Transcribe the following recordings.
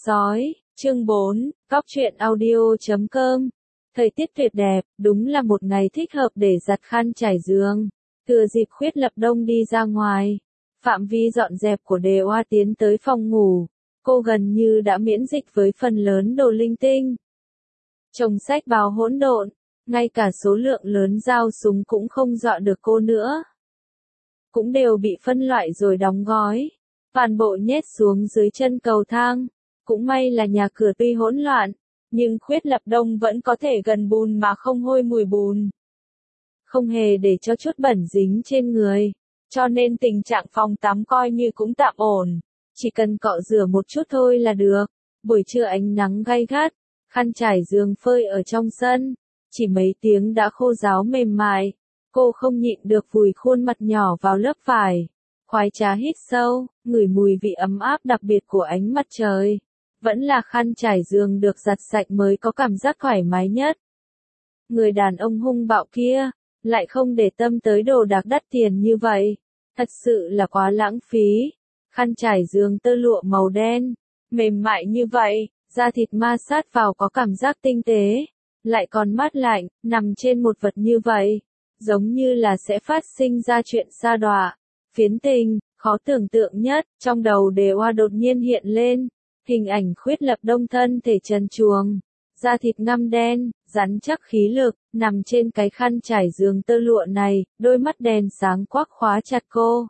Sói, chương 4, Góc truyện audio.com. Thời tiết tuyệt đẹp, đúng là một ngày thích hợp để giặt khăn trải giường. Thừa dịp Khuyết Lập Đông đi ra ngoài, phạm vi dọn dẹp của Đề Oa tiến tới phòng ngủ. Cô gần như đã miễn dịch với phần lớn đồ linh tinh. Chồng sách báo hỗn độn, ngay cả số lượng lớn dao súng cũng không dọa được cô nữa. Cũng đều bị phân loại rồi đóng gói, toàn bộ nhét xuống dưới chân cầu thang. Cũng may là nhà cửa tuy hỗn loạn, nhưng Khuyết Lập Đông vẫn có thể gần bùn mà không hôi mùi bùn. Không hề để cho chút bẩn dính trên người, cho nên tình trạng phòng tắm coi như cũng tạm ổn. Chỉ cần cọ rửa một chút thôi là được. Buổi trưa ánh nắng gay gắt, khăn trải giường phơi ở trong sân, chỉ mấy tiếng đã khô ráo mềm mại. Cô không nhịn được vùi khuôn mặt nhỏ vào lớp vải, khoái trá hít sâu, ngửi mùi vị ấm áp đặc biệt của ánh mặt trời. Vẫn là khăn trải giường được giặt sạch mới có cảm giác thoải mái nhất. Người đàn ông hung bạo kia, lại không để tâm tới đồ đạc đắt tiền như vậy. Thật sự là quá lãng phí. Khăn trải giường tơ lụa màu đen, mềm mại như vậy, da thịt ma sát vào có cảm giác tinh tế, lại còn mát lạnh, nằm trên một vật như vậy, giống như là sẽ phát sinh ra chuyện sa đọa, phiến tình, khó tưởng tượng nhất. Trong đầu Đề Oa đột nhiên hiện lên hình ảnh Khuyết Lập Đông thân thể trần truồng, da thịt ngăm đen, rắn chắc khí lực, nằm trên cái khăn trải giường tơ lụa này, đôi mắt đèn sáng quắc khóa chặt cô.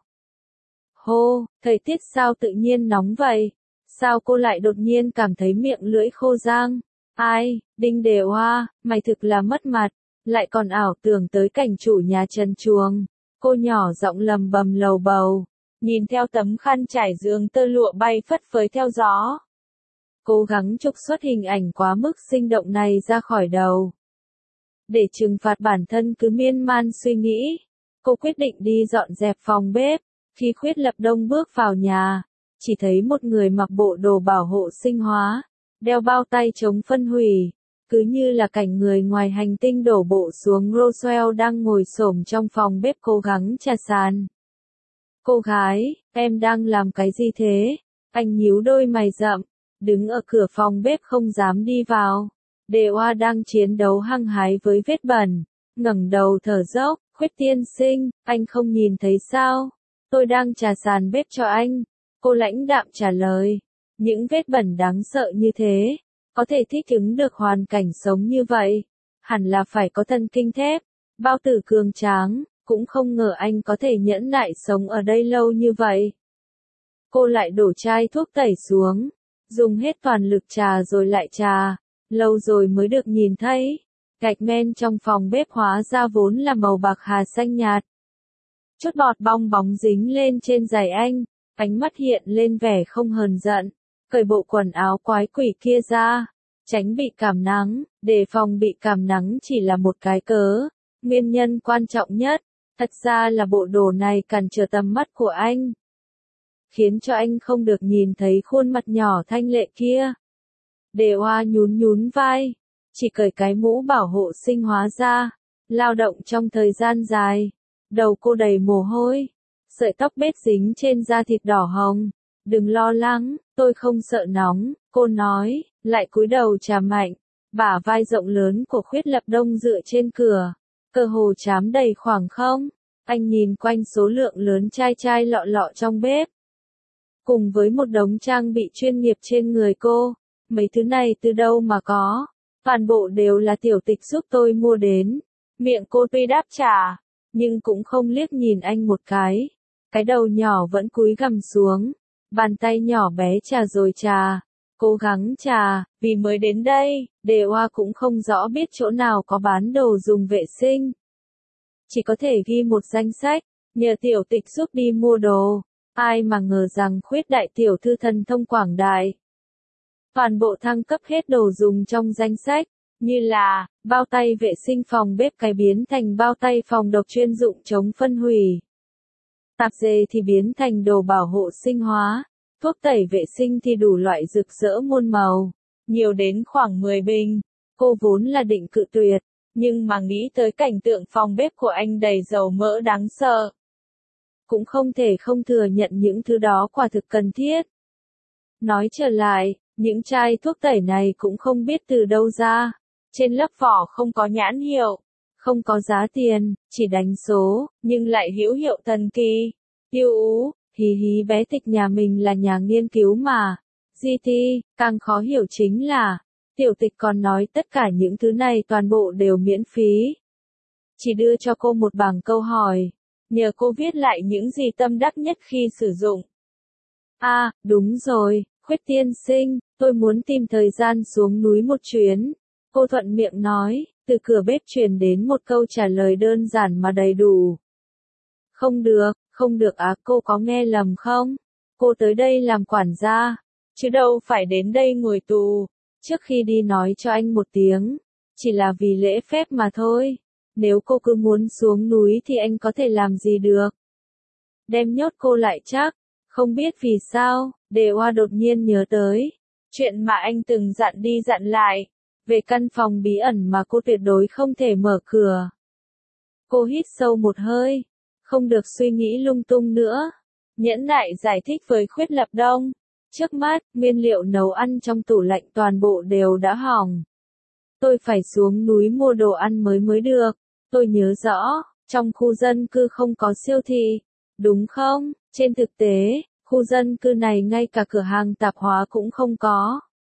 Hô, thời tiết sao tự nhiên nóng vậy? Sao cô lại đột nhiên cảm thấy miệng lưỡi khô rang? Ai, Đinh Đề Oa, mày thực là mất mặt, lại còn ảo tưởng tới cảnh chủ nhà trần truồng. Cô nhỏ giọng lầm bầm lầu bầu, nhìn theo tấm khăn trải giường tơ lụa bay phất phới theo gió. Cố gắng trục xuất hình ảnh quá mức sinh động này ra khỏi đầu. Để trừng phạt bản thân cứ miên man suy nghĩ, cô quyết định đi dọn dẹp phòng bếp. Khi Khuyết Lập Đông bước vào nhà, chỉ thấy một người mặc bộ đồ bảo hộ sinh hóa, đeo bao tay chống phân hủy, cứ như là cảnh người ngoài hành tinh đổ bộ xuống Roswell đang ngồi xổm trong phòng bếp cố gắng chà sàn. Cô gái, em đang làm cái gì thế? Anh nhíu đôi mày rậm, đứng ở cửa phòng bếp không dám đi vào. Đề Oa đang chiến đấu hăng hái với vết bẩn, ngẩng đầu thở dốc, Khuyết tiên sinh, anh không nhìn thấy sao? Tôi đang chà sàn bếp cho anh. Cô lãnh đạm trả lời, những vết bẩn đáng sợ như thế, có thể thích ứng được hoàn cảnh sống như vậy, hẳn là phải có thần kinh thép, bao tử cường tráng, cũng không ngờ anh có thể nhẫn nại sống ở đây lâu như vậy. Cô lại đổ chai thuốc tẩy xuống, dùng hết toàn lực trà rồi lại trà, lâu rồi mới được nhìn thấy. Gạch men trong phòng bếp hóa ra vốn là màu bạc hà xanh nhạt. Chút bọt bong bóng dính lên trên giày anh, ánh mắt hiện lên vẻ không hờn giận, cởi bộ quần áo quái quỷ kia ra, tránh bị cảm nắng. Đề phòng bị cảm nắng chỉ là một cái cớ, nguyên nhân quan trọng nhất, thật ra là bộ đồ này cản trở tầm mắt của anh, khiến cho anh không được nhìn thấy khuôn mặt nhỏ thanh lệ kia. Đề Oa nhún nhún vai, chỉ cởi cái mũ bảo hộ sinh hóa ra, lao động trong thời gian dài, đầu cô đầy mồ hôi, sợi tóc bết dính trên da thịt đỏ hồng. Đừng lo lắng, tôi không sợ nóng, cô nói, lại cúi đầu chà mạnh. Bả vai rộng lớn của Khuyết Lập Đông dựa trên cửa, cơ hồ chám đầy khoảng không. Anh nhìn quanh số lượng lớn chai chai lọ lọ trong bếp, cùng với một đống trang bị chuyên nghiệp trên người cô. Mấy thứ này từ đâu mà có? Toàn bộ đều là tiểu tịch giúp tôi mua đến. Miệng cô tuy đáp trả, nhưng cũng không liếc nhìn anh một cái. Cái đầu nhỏ vẫn cúi gằm xuống, bàn tay nhỏ bé trà rồi trà, cố gắng trà. Vì mới đến đây, Đề Oa cũng không rõ biết chỗ nào có bán đồ dùng vệ sinh, chỉ có thể ghi một danh sách, nhờ tiểu tịch giúp đi mua đồ. Ai mà ngờ rằng Khuyết đại tiểu thư thần thông quảng đại, toàn bộ thăng cấp hết đồ dùng trong danh sách, như là bao tay vệ sinh phòng bếp cái biến thành bao tay phòng độc chuyên dụng chống phân hủy, tạp dề thì biến thành đồ bảo hộ sinh hóa, thuốc tẩy vệ sinh thì đủ loại rực rỡ muôn màu, nhiều đến khoảng 10 bình. Cô vốn là định cự tuyệt, nhưng mà nghĩ tới cảnh tượng phòng bếp của anh đầy dầu mỡ đáng sợ, cũng không thể không thừa nhận những thứ đó quả thực cần thiết. Nói trở lại, Những chai thuốc tẩy này cũng không biết từ đâu ra. Trên lớp vỏ không có nhãn hiệu, không có giá tiền, chỉ đánh số, nhưng lại hữu hiệu thần kỳ. Yêu ú, hí hí bé Tịch nhà mình là nhà nghiên cứu mà. GT, càng khó hiểu chính là, Tiểu Tịch còn nói tất cả những thứ này toàn bộ đều miễn phí. Chỉ đưa cho cô một bảng câu hỏi, nhờ cô viết lại những gì tâm đắc nhất khi sử dụng. À, đúng rồi, Khuyết tiên sinh, tôi muốn tìm thời gian xuống núi một chuyến. Cô thuận miệng nói, từ cửa bếp truyền đến một câu trả lời đơn giản mà đầy đủ. Không được á, cô có nghe lầm không? Cô tới đây làm quản gia, chứ đâu phải đến đây ngồi tù. Trước khi đi nói cho anh một tiếng, chỉ là vì lễ phép mà thôi. Nếu cô cứ muốn xuống núi thì anh có thể làm gì được? Đem nhốt cô lại chắc. Không biết vì sao, Đề Oa đột nhiên nhớ tới chuyện mà anh từng dặn đi dặn lại, về căn phòng bí ẩn mà cô tuyệt đối không thể mở cửa. Cô hít sâu một hơi, không được suy nghĩ lung tung nữa. Nhẫn nại giải thích với Khuyết Lập Đông. Trước mắt, nguyên liệu nấu ăn trong tủ lạnh toàn bộ đều đã hỏng. Tôi phải xuống núi mua đồ ăn mới được. Tôi nhớ rõ, trong khu dân cư không có siêu thị, đúng không? Trên thực tế, khu dân cư này ngay cả cửa hàng tạp hóa cũng không có.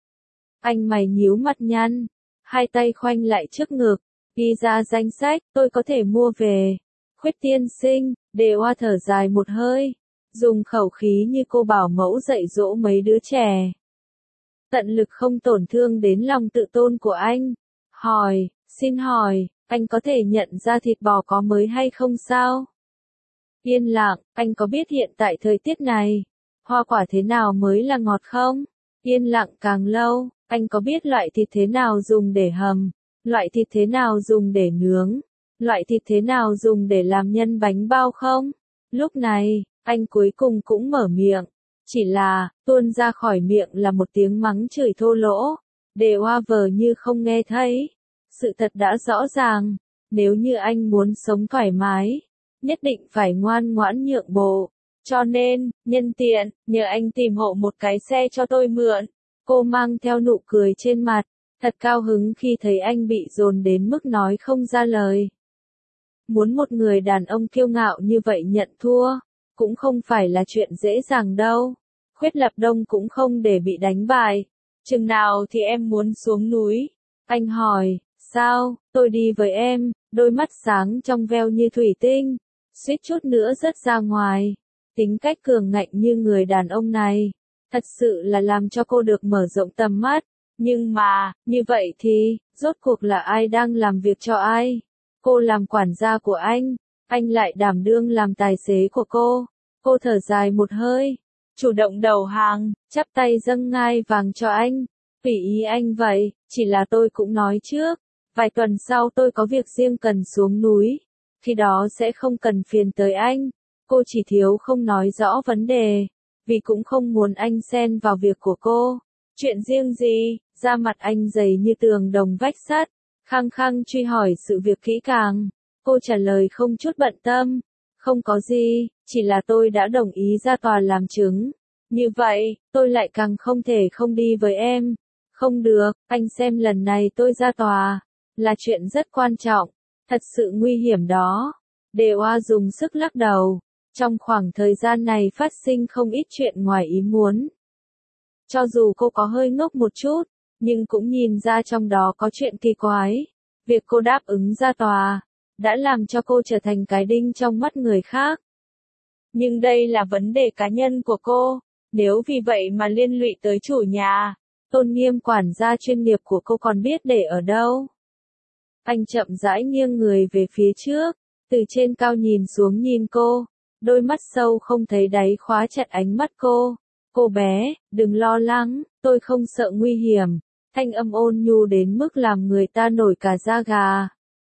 Anh mày nhíu mặt nhăn, hai tay khoanh lại trước ngực, ghi ra danh sách, tôi có thể mua về. Khuyết tiên sinh, Đề Oa thở dài một hơi, dùng khẩu khí như cô bảo mẫu dạy dỗ mấy đứa trẻ. Tận lực không tổn thương đến lòng tự tôn của anh. Xin hỏi, anh có thể nhận ra thịt bò có mới hay không sao? Yên lặng, anh có biết hiện tại thời tiết này, hoa quả thế nào mới là ngọt không? Yên lặng càng lâu, anh có biết loại thịt thế nào dùng để hầm, loại thịt thế nào dùng để nướng, loại thịt thế nào dùng để làm nhân bánh bao không? Lúc này, anh cuối cùng cũng mở miệng, chỉ là, tuôn ra khỏi miệng là một tiếng mắng chửi thô lỗ. Đề Oa vờ như không nghe thấy. Sự thật đã rõ ràng, nếu như anh muốn sống thoải mái, nhất định phải ngoan ngoãn nhượng bộ. Cho nên, nhân tiện, nhờ anh tìm hộ một cái xe cho tôi mượn. Cô mang theo nụ cười trên mặt, thật cao hứng khi thấy anh bị dồn đến mức nói không ra lời. Muốn một người đàn ông kiêu ngạo như vậy nhận thua, cũng không phải là chuyện dễ dàng đâu. Khuyết Lập Đông cũng không để bị đánh bại. Chừng nào thì em muốn xuống núi? Anh hỏi, sao, tôi đi với em, đôi mắt sáng trong veo như thủy tinh, suýt chút nữa rớt ra ngoài. Tính cách cường ngạnh như người đàn ông này, thật sự là làm cho cô được mở rộng tầm mắt. Nhưng mà, như vậy thì, rốt cuộc là ai đang làm việc cho ai? Cô làm quản gia của anh lại đảm đương làm tài xế của cô. Cô thở dài một hơi, chủ động đầu hàng, chắp tay dâng ngai vàng cho anh. Tùy ý anh vậy, chỉ là tôi cũng nói trước, vài tuần sau tôi có việc riêng cần xuống núi, khi đó sẽ không cần phiền tới anh. Cô chỉ thiếu không nói rõ vấn đề, vì cũng không muốn anh xen vào việc của cô. Chuyện riêng gì? Da mặt anh dày như tường đồng vách sắt, khăng khăng truy hỏi sự việc kỹ càng. Cô trả lời không chút bận tâm, không có gì, chỉ là tôi đã đồng ý ra tòa làm chứng. Như vậy, tôi lại càng không thể không đi với em. Không được, anh xem lần này tôi ra tòa, là chuyện rất quan trọng, thật sự nguy hiểm đó. Đề Oa dùng sức lắc đầu. Trong khoảng thời gian này phát sinh không ít chuyện ngoài ý muốn. Cho dù cô có hơi ngốc một chút, nhưng cũng nhìn ra trong đó có chuyện kỳ quái. Việc cô đáp ứng ra tòa, đã làm cho cô trở thành cái đinh trong mắt người khác. Nhưng đây là vấn đề cá nhân của cô, nếu vì vậy mà liên lụy tới chủ nhà, tôn nghiêm quản gia chuyên nghiệp của cô còn biết để ở đâu. Anh chậm rãi nghiêng người về phía trước, từ trên cao nhìn xuống nhìn cô, đôi mắt sâu không thấy đáy khóa chặt ánh mắt cô. Cô bé, đừng lo lắng, tôi không sợ nguy hiểm. Thanh âm ôn nhu đến mức làm người ta nổi cả da gà.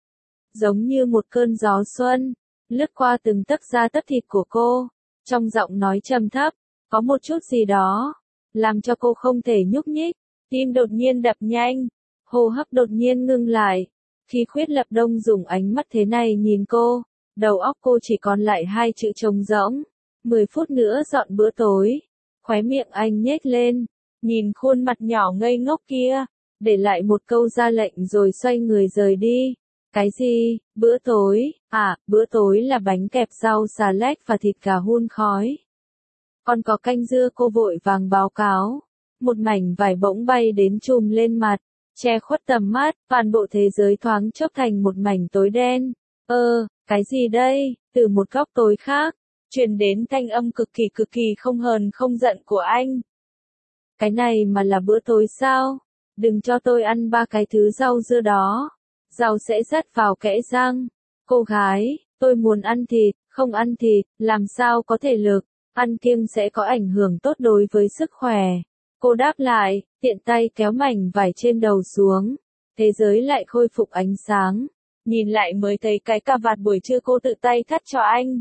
Giống như một cơn gió xuân, lướt qua từng tấc da tấc thịt của cô. Trong giọng nói trầm thấp, có một chút gì đó, làm cho cô không thể nhúc nhích. Tim đột nhiên đập nhanh, hô hấp đột nhiên ngưng lại. Khi Khuyết Lập Đông dùng ánh mắt thế này nhìn cô, đầu óc cô chỉ còn lại hai chữ trống rỗng. 10 phút nữa dọn bữa tối. Khóe miệng anh nhếch lên, nhìn khuôn mặt nhỏ ngây ngốc kia, để lại một câu ra lệnh rồi xoay người rời đi. Cái gì? Bữa tối? À, bữa tối là bánh kẹp rau xà lách và thịt gà hun khói. Còn có canh dưa, cô vội vàng báo cáo. Một mảnh vải bỗng bay đến trùm lên mặt, che khuất tầm mắt, toàn bộ thế giới thoáng chốc thành một mảnh tối đen. Cái gì đây? Từ một góc tối khác, truyền đến thanh âm cực kỳ không hờn không giận của anh. Cái này mà là bữa tối sao? Đừng cho tôi ăn 3 cái thứ rau dưa đó. Rau sẽ rắt vào kẽ răng. Cô gái, tôi muốn ăn thịt, không ăn thịt, làm sao có thể lực, ăn kiêng sẽ có ảnh hưởng tốt đối với sức khỏe. Cô đáp lại, tiện tay kéo mảnh vải trên đầu xuống. Thế giới lại khôi phục ánh sáng. Nhìn lại mới thấy cái cà vạt buổi trưa cô tự tay thắt cho anh.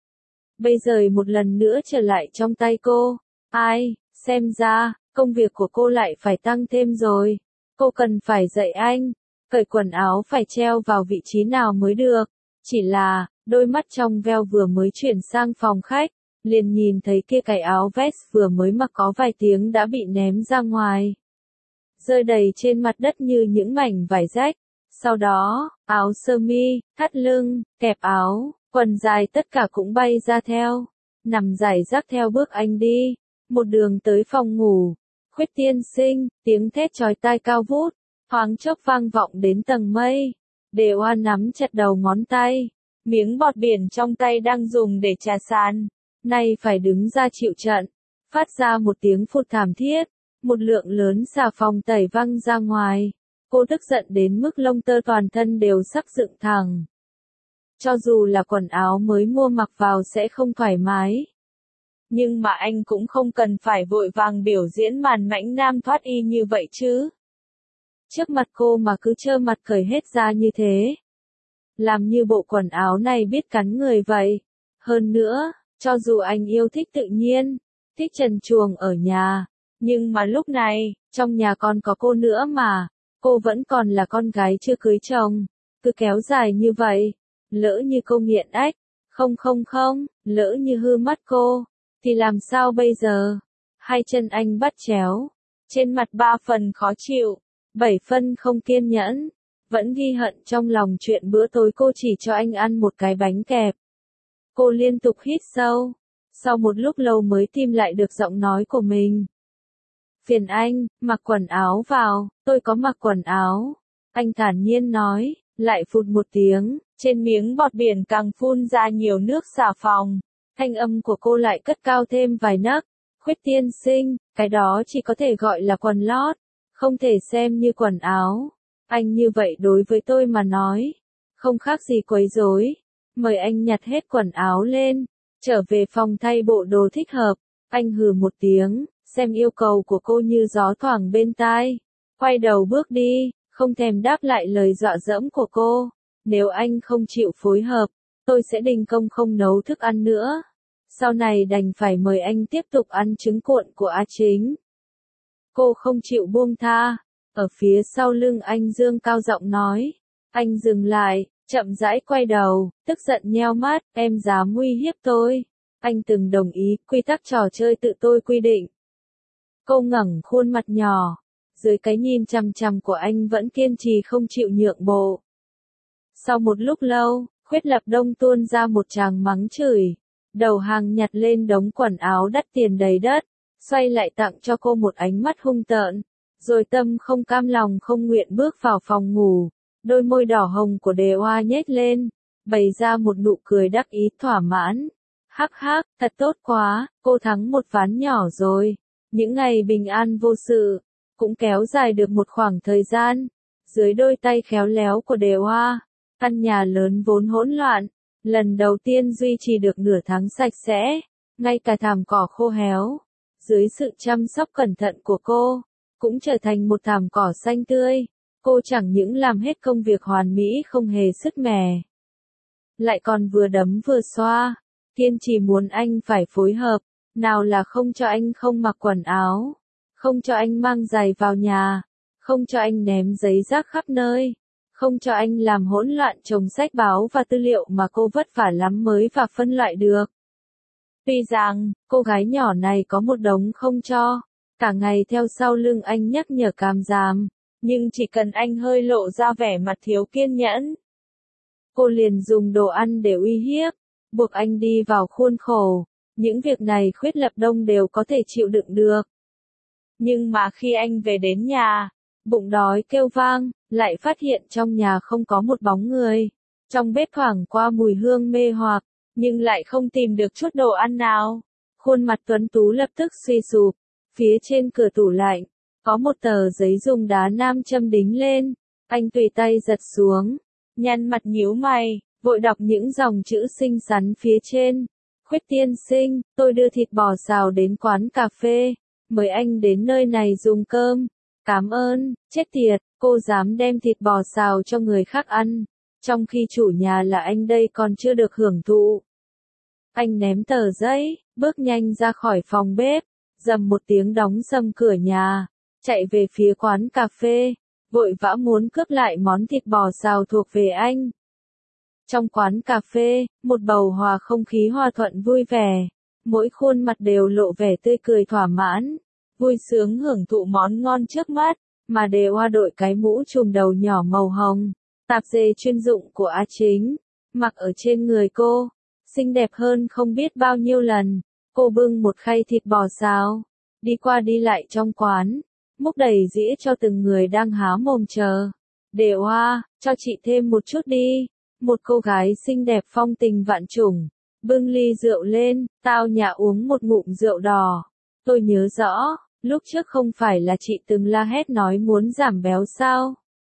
Bây giờ một lần nữa trở lại trong tay cô. Ai, xem ra, công việc của cô lại phải tăng thêm rồi. Cô cần phải dạy anh, cởi quần áo phải treo vào vị trí nào mới được. Chỉ là, đôi mắt trong veo vừa mới chuyển sang phòng khách, liền nhìn thấy kia cái áo vest vừa mới mặc có vài tiếng đã bị ném ra ngoài. Rơi đầy trên mặt đất như những mảnh vải rách. Sau đó, áo sơ mi, thắt lưng, kẹp áo, quần dài tất cả cũng bay ra theo. Nằm rải rác theo bước anh đi. Một đường tới phòng ngủ. Khuyết tiên sinh, tiếng thét chói tai cao vút, thoáng chốc vang vọng đến tầng mây. Đề Oa nắm chặt đầu ngón tay. Miếng bọt biển trong tay đang dùng để trà sàn. Nay phải đứng ra chịu trận. Phát ra một tiếng phụt thảm thiết. Một lượng lớn xà phòng tẩy văng ra ngoài. Cô tức giận đến mức lông tơ toàn thân đều sắc dựng thẳng. Cho dù là quần áo mới mua mặc vào sẽ không thoải mái. Nhưng mà anh cũng không cần phải vội vàng biểu diễn màn mãnh nam thoát y như vậy chứ. Trước mặt cô mà cứ trơ mặt cởi hết ra như thế. Làm như bộ quần áo này biết cắn người vậy. Hơn nữa, cho dù anh yêu thích tự nhiên, thích trần truồng ở nhà, nhưng mà lúc này, trong nhà còn có cô nữa mà. Cô vẫn còn là con gái chưa cưới chồng. Cứ kéo dài như vậy. Lỡ như cô nghiện ách. Không, lỡ như hư mắt cô. Thì làm sao bây giờ? Hai chân anh bắt chéo. Trên mặt 3 phần khó chịu. 7 phân không kiên nhẫn. Vẫn ghi hận trong lòng chuyện bữa tối cô chỉ cho anh ăn một cái bánh kẹp. Cô liên tục hít sâu. Sau một lúc lâu mới tìm lại được giọng nói của mình. Phiền anh, mặc quần áo vào, tôi có mặc quần áo. Anh thản nhiên nói, lại phụt một tiếng, trên miếng bọt biển càng phun ra nhiều nước xà phòng. Thanh âm của cô lại cất cao thêm vài nấc. Khuyết tiên sinh, cái đó chỉ có thể gọi là quần lót, không thể xem như quần áo. Anh như vậy đối với tôi mà nói, không khác gì quấy rối. Mời anh nhặt hết quần áo lên, trở về phòng thay bộ đồ thích hợp. Anh hừ một tiếng, xem yêu cầu của cô như gió thoảng bên tai. Quay đầu bước đi, không thèm đáp lại lời dọa dẫm của cô. Nếu anh không chịu phối hợp, tôi sẽ đình công không nấu thức ăn nữa. Sau này đành phải mời anh tiếp tục ăn trứng cuộn của A Chính. Cô không chịu buông tha. Ở phía sau lưng anh dương cao giọng nói. Anh dừng lại, chậm rãi quay đầu, tức giận nheo mắt, em dám uy hiếp tôi. Anh từng đồng ý, quy tắc trò chơi tự tôi quy định. Cô ngẩng khuôn mặt nhỏ, dưới cái nhìn chằm chằm của anh vẫn kiên trì không chịu nhượng bộ. Sau một lúc lâu, Khuyết Lập Đông tuôn ra một tràng mắng chửi, đầu hàng nhặt lên đống quần áo đắt tiền đầy đất, xoay lại tặng cho cô một ánh mắt hung tợn, rồi tâm không cam lòng không nguyện bước vào phòng ngủ, đôi môi đỏ hồng của Đề Oa nhếch lên, bày ra một nụ cười đắc ý thỏa mãn. Hắc hắc, thật tốt quá, cô thắng một ván nhỏ rồi. Những ngày bình an vô sự, cũng kéo dài được một khoảng thời gian. Dưới đôi tay khéo léo của Đề Oa, căn nhà lớn vốn hỗn loạn, lần đầu tiên duy trì được nửa tháng sạch sẽ, ngay cả thảm cỏ khô héo, dưới sự chăm sóc cẩn thận của cô, cũng trở thành một thảm cỏ xanh tươi. Cô chẳng những làm hết công việc hoàn mỹ không hề sứt mẻ, lại còn vừa đấm vừa xoa, kiên trì muốn anh phải phối hợp. Nào là không cho anh không mặc quần áo, không cho anh mang giày vào nhà, không cho anh ném giấy rác khắp nơi, không cho anh làm hỗn loạn chồng sách báo và tư liệu mà cô vất vả lắm mới và phân loại được. Tuy rằng, cô gái nhỏ này có một đống không cho, cả ngày theo sau lưng anh nhắc nhở càm giảm, nhưng chỉ cần anh hơi lộ ra vẻ mặt thiếu kiên nhẫn, cô liền dùng đồ ăn để uy hiếp, buộc anh đi vào khuôn khổ. Những việc này Khuyết Lập Đông đều có thể chịu đựng được. Nhưng mà khi anh về đến nhà, bụng đói kêu vang, lại phát hiện trong nhà không có một bóng người. Trong bếp thoảng qua mùi hương mê hoặc, nhưng lại không tìm được chút đồ ăn nào. Khuôn mặt tuấn tú lập tức suy sụp. Phía trên cửa tủ lạnh, có một tờ giấy dùng đá nam châm đính lên. Anh tùy tay giật xuống, nhăn mặt nhíu mày, vội đọc những dòng chữ xinh xắn phía trên. Khuyết tiên sinh, tôi đưa thịt bò xào đến quán cà phê, mời anh đến nơi này dùng cơm. Cảm ơn, chết tiệt, cô dám đem thịt bò xào cho người khác ăn, trong khi chủ nhà là anh đây còn chưa được hưởng thụ. Anh ném tờ giấy, bước nhanh ra khỏi phòng bếp, rầm một tiếng đóng sầm cửa nhà, chạy về phía quán cà phê, vội vã muốn cướp lại món thịt bò xào thuộc về anh. Trong quán cà phê, một bầu hòa không khí hòa thuận vui vẻ, mỗi khuôn mặt đều lộ vẻ tươi cười thỏa mãn, vui sướng hưởng thụ món ngon trước mắt, mà Đề Hoa đội cái mũ trùm đầu nhỏ màu hồng, tạp dề chuyên dụng của A Chính, mặc ở trên người cô, xinh đẹp hơn không biết bao nhiêu lần. Cô bưng một khay thịt bò xào, đi qua đi lại trong quán, múc đầy dĩa cho từng người đang há mồm chờ. Đề Hoa, cho chị thêm một chút đi. Một cô gái xinh đẹp phong tình vạn trùng, bưng ly rượu lên, tao nhã uống một ngụm rượu đỏ. Tôi nhớ rõ, lúc trước không phải là chị từng la hét nói muốn giảm béo sao?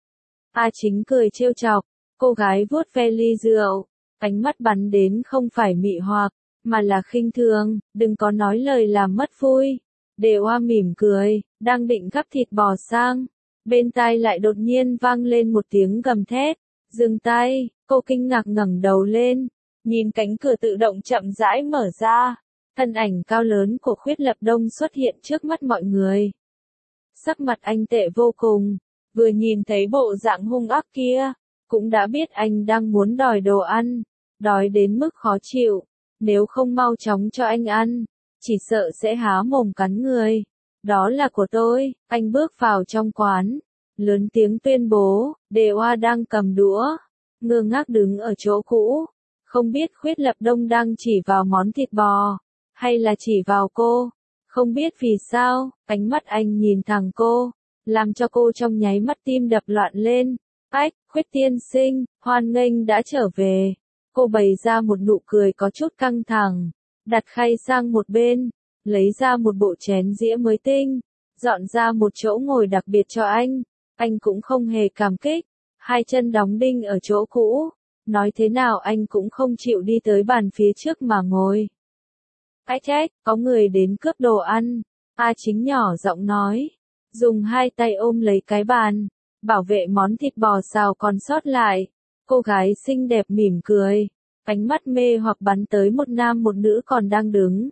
A Chính cười trêu chọc, cô gái vuốt ve ly rượu, ánh mắt bắn đến không phải mị hoặc, mà là khinh thường, đừng có nói lời làm mất vui. Đề Hoa mỉm cười, đang định gắp thịt bò sang, bên tai lại đột nhiên vang lên một tiếng gầm thét. Dừng tay, cô kinh ngạc ngẩng đầu lên, nhìn cánh cửa tự động chậm rãi mở ra, thân ảnh cao lớn của Khuyết Lập Đông xuất hiện trước mắt mọi người. Sắc mặt anh tệ vô cùng, vừa nhìn thấy bộ dạng hung ác kia, cũng đã biết anh đang muốn đòi đồ ăn, đói đến mức khó chịu, nếu không mau chóng cho anh ăn, chỉ sợ sẽ há mồm cắn người. Đó là của tôi. Anh bước vào trong quán, lớn tiếng tuyên bố. Đề Hoa đang cầm đũa, ngơ ngác đứng ở chỗ cũ, không biết Khuyết Lập Đông đang chỉ vào món thịt bò, hay là chỉ vào cô. Không biết vì sao, ánh mắt anh nhìn thẳng cô, làm cho cô trong nháy mắt tim đập loạn lên. Ách, Khuyết tiên sinh, hoan nghênh đã trở về. Cô bày ra một nụ cười có chút căng thẳng, đặt khay sang một bên, lấy ra một bộ chén dĩa mới tinh, dọn ra một chỗ ngồi đặc biệt cho anh. Anh cũng không hề cảm kích, hai chân đóng đinh ở chỗ cũ, nói thế nào anh cũng không chịu đi tới bàn phía trước mà ngồi. Ách trách, có người đến cướp đồ ăn. A Chính nhỏ giọng nói, dùng hai tay ôm lấy cái bàn, bảo vệ món thịt bò xào còn sót lại. Cô gái xinh đẹp mỉm cười, ánh mắt mê hoặc bắn tới một nam một nữ còn đang đứng.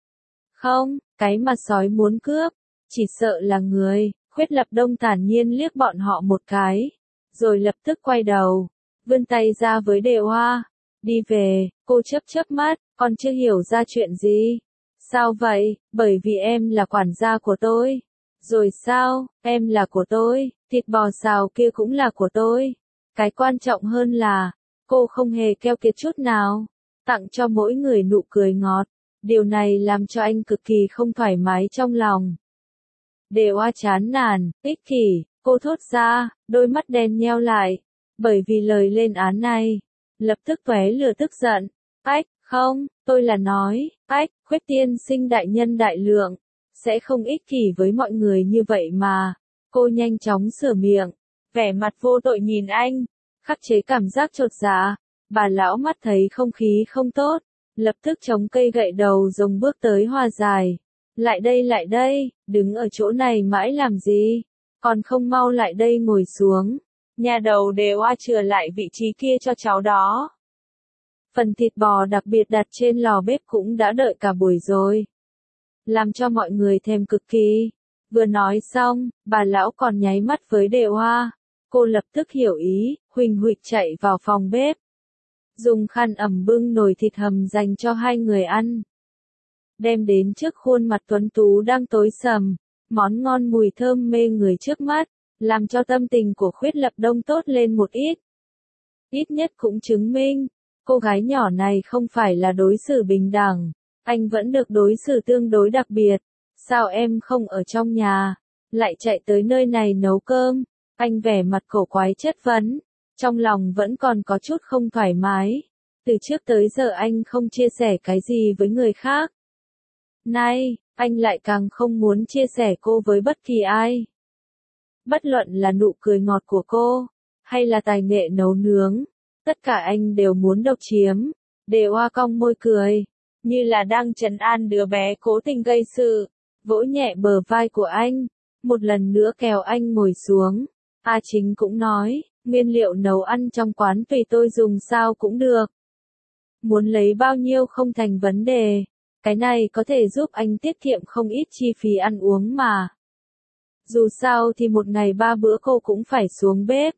Không, cái mà sói muốn cướp, chỉ sợ là người. Khuyết Lập Đông thản nhiên liếc bọn họ một cái, rồi lập tức quay đầu, vươn tay ra với Đề Hoa. Đi về, cô chớp chớp mắt, còn chưa hiểu ra chuyện gì. Sao vậy, bởi vì em là quản gia của tôi. Rồi sao, em là của tôi, thịt bò xào kia cũng là của tôi. Cái quan trọng hơn là, cô không hề keo kiệt chút nào, tặng cho mỗi người nụ cười ngọt. Điều này làm cho anh cực kỳ không thoải mái trong lòng. Đề Hoa chán nản, ích kỷ, cô thốt ra, đôi mắt đen nheo lại, bởi vì lời lên án này, lập tức tóe lửa tức giận. Ách, không, tôi là nói, ách, Khuyết tiên sinh đại nhân đại lượng, sẽ không ích kỷ với mọi người như vậy mà. Cô nhanh chóng sửa miệng, vẻ mặt vô tội nhìn anh, khắc chế cảm giác chột dạ. Bà lão mắt thấy không khí không tốt, lập tức chống cây gậy đầu rồng bước tới hòa giải. Lại đây, đứng ở chỗ này mãi làm gì, còn không mau lại đây ngồi xuống. Nhà đầu Đề Hoa chừa lại vị trí kia cho cháu đó. Phần thịt bò đặc biệt đặt trên lò bếp cũng đã đợi cả buổi rồi, làm cho mọi người thèm cực kỳ. Vừa nói xong, bà lão còn nháy mắt với Đề Hoa. Cô lập tức hiểu ý, huỳnh huỵch chạy vào phòng bếp, dùng khăn ẩm bưng nồi thịt hầm dành cho hai người ăn, đem đến trước khuôn mặt tuấn tú đang tối sầm. món ngon mùi thơm mê người trước mắt, làm cho tâm tình của Khuyết Lập Đông tốt lên một ít. Ít nhất cũng chứng minh, cô gái nhỏ này không phải là đối xử bình đẳng, anh vẫn được đối xử tương đối đặc biệt. Sao em không ở trong nhà, lại chạy tới nơi này nấu cơm? Anh vẻ mặt cổ quái chất vấn, trong lòng vẫn còn có chút không thoải mái. Từ trước tới giờ anh không chia sẻ cái gì với người khác. Nay, anh lại càng không muốn chia sẻ cô với bất kỳ ai. Bất luận là nụ cười ngọt của cô, hay là tài nghệ nấu nướng, tất cả anh đều muốn độc chiếm. Đều Hoa cong môi cười, như là đang trấn an đứa bé cố tình gây sự, vỗ nhẹ bờ vai của anh, một lần nữa kéo anh ngồi xuống. A Chính cũng nói, nguyên liệu nấu ăn trong quán tùy tôi dùng sao cũng được. Muốn lấy bao nhiêu không thành vấn đề, cái này có thể giúp anh tiết kiệm không ít chi phí ăn uống mà. Dù sao thì một ngày 3 bữa cô cũng phải xuống bếp.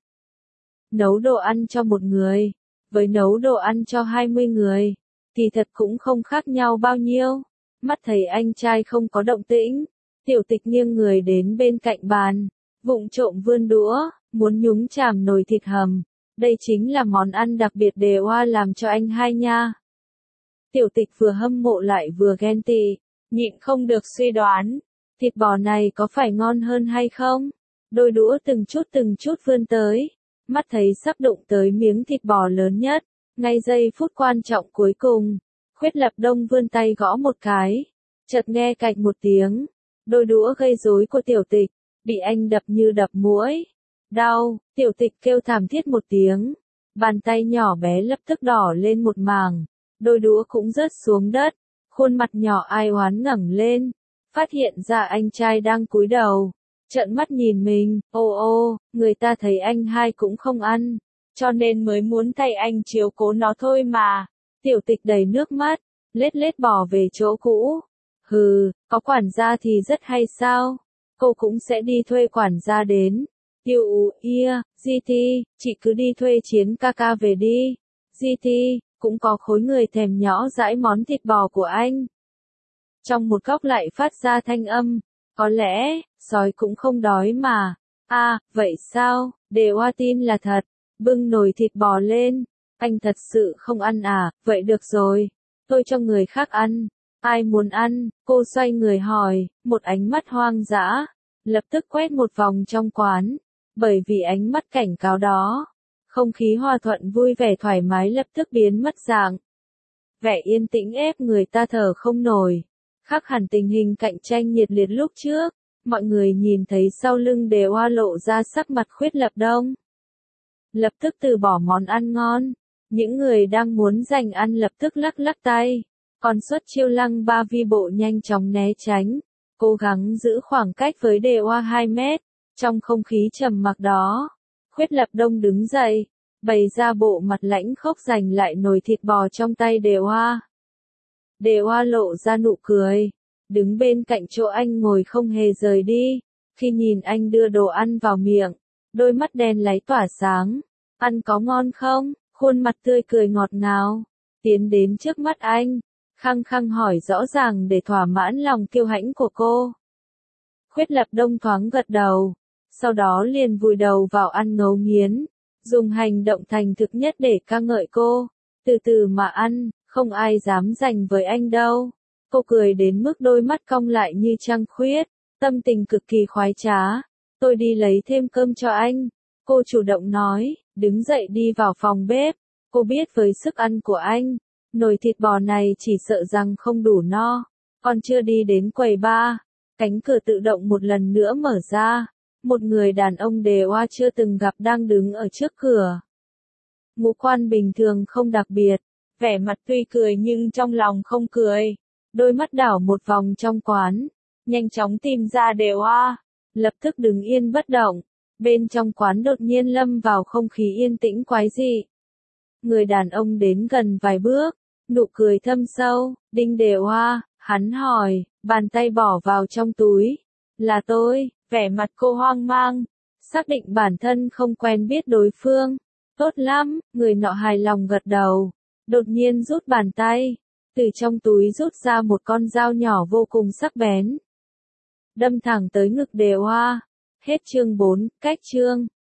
Nấu đồ ăn cho một người, với nấu đồ ăn cho 20 người, thì thật cũng không khác nhau bao nhiêu. Mắt thấy anh trai không có động tĩnh, Tiểu Tịch nghiêng người đến bên cạnh bàn, vụng trộm vươn đũa, muốn nhúng chàm nồi thịt hầm. Đây chính là món ăn đặc biệt Đề Hoa làm cho anh hai nha. Tiểu Tịch vừa hâm mộ lại vừa ghen tị, nhịn không được suy đoán, thịt bò này có phải ngon hơn hay không? Đôi đũa từng chút vươn tới, mắt thấy sắp đụng tới miếng thịt bò lớn nhất, ngay giây phút quan trọng cuối cùng, Khuyết Lập Đông vươn tay gõ một cái, chợt nghe cạch một tiếng, đôi đũa gây rối của Tiểu Tịch bị anh đập như đập muỗi. Đau, Tiểu Tịch kêu thảm thiết một tiếng, bàn tay nhỏ bé lập tức đỏ lên một mảng, đôi đũa cũng rớt xuống đất, khuôn mặt nhỏ ai oán ngẩng lên, phát hiện ra anh trai đang cúi đầu, trợn mắt nhìn mình. Ô, người ta thấy anh hai cũng không ăn, cho nên mới muốn thay anh chiếu cố nó thôi mà. Tiểu Tịch đầy nước mắt, lết lết bỏ về chỗ cũ. Hừ, có quản gia thì rất hay sao? Cô cũng sẽ đi thuê quản gia đến. Tiểu Ia, GT, chị cứ đi thuê Chiến ca ca về đi. GT, cũng có khối người thèm nhỏ dãi món thịt bò của anh. Trong một góc lại phát ra thanh âm, có lẽ, sói cũng không đói mà. À, vậy sao? Đề Hoa tin là thật, bưng nồi thịt bò lên. Anh thật sự không ăn à? Vậy được rồi, tôi cho người khác ăn. Ai muốn ăn? Cô xoay người hỏi, một ánh mắt hoang dã, lập tức quét một vòng trong quán. Bởi vì ánh mắt cảnh cáo đó, không khí hòa thuận vui vẻ thoải mái lập tức biến mất dạng. Vẻ yên tĩnh ép người ta thở không nổi. Khác hẳn tình hình cạnh tranh nhiệt liệt lúc trước, mọi người nhìn thấy sau lưng Đề Hoa lộ ra sắc mặt Khuyết Lập Đông. Lập tức từ bỏ món ăn ngon, những người đang muốn giành ăn lập tức lắc lắc tay, còn Xuất Chiêu Lăng Ba Vi bộ nhanh chóng né tránh, cố gắng giữ khoảng cách với Đề Hoa 2 mét. Trong không khí trầm mặc đó, Khuyết Lập Đông đứng dậy, bày ra bộ mặt lãnh khốc giành lại nồi thịt bò trong tay Đề Hoa. Đề Hoa lộ ra nụ cười, đứng bên cạnh chỗ anh ngồi không hề rời đi. Khi nhìn anh đưa đồ ăn vào miệng, đôi mắt đen láy tỏa sáng. Ăn có ngon không? Khuôn mặt tươi cười ngọt ngào, tiến đến trước mắt anh, khăng khăng hỏi rõ ràng để thỏa mãn lòng kiêu hãnh của cô. Khuyết Lập Đông thoáng gật đầu, sau đó liền vùi đầu vào ăn ngấu nghiến, dùng hành động thành thực nhất để ca ngợi cô. Từ từ mà ăn, không ai dám giành với anh đâu. Cô cười đến mức đôi mắt cong lại như trăng khuyết, tâm tình cực kỳ khoái trá. Tôi đi lấy thêm cơm cho anh. Cô chủ động nói, đứng dậy đi vào phòng bếp. Cô biết với sức ăn của anh, nồi thịt bò này chỉ sợ rằng không đủ no. Còn chưa đi đến quầy bar, cánh cửa tự động một lần nữa mở ra. Một người đàn ông Đề Hoa chưa từng gặp đang đứng ở trước cửa. Ngũ quan bình thường không đặc biệt, vẻ mặt tuy cười nhưng trong lòng không cười. Đôi mắt đảo một vòng trong quán, nhanh chóng tìm ra Đề Hoa, lập tức đứng yên bất động. Bên trong quán đột nhiên lâm vào không khí yên tĩnh quái dị. Người đàn ông đến gần vài bước, nụ cười thâm sâu, Đinh Đề Hoa, hắn hỏi, bàn tay bỏ vào trong túi. Là tôi, vẻ mặt cô hoang mang, xác định bản thân không quen biết đối phương. Tốt lắm, người nọ hài lòng gật đầu, đột nhiên rút bàn tay, từ trong túi rút ra một con dao nhỏ vô cùng sắc bén. đâm thẳng tới ngực Đề Hoa. Hết chương 4, cách chương.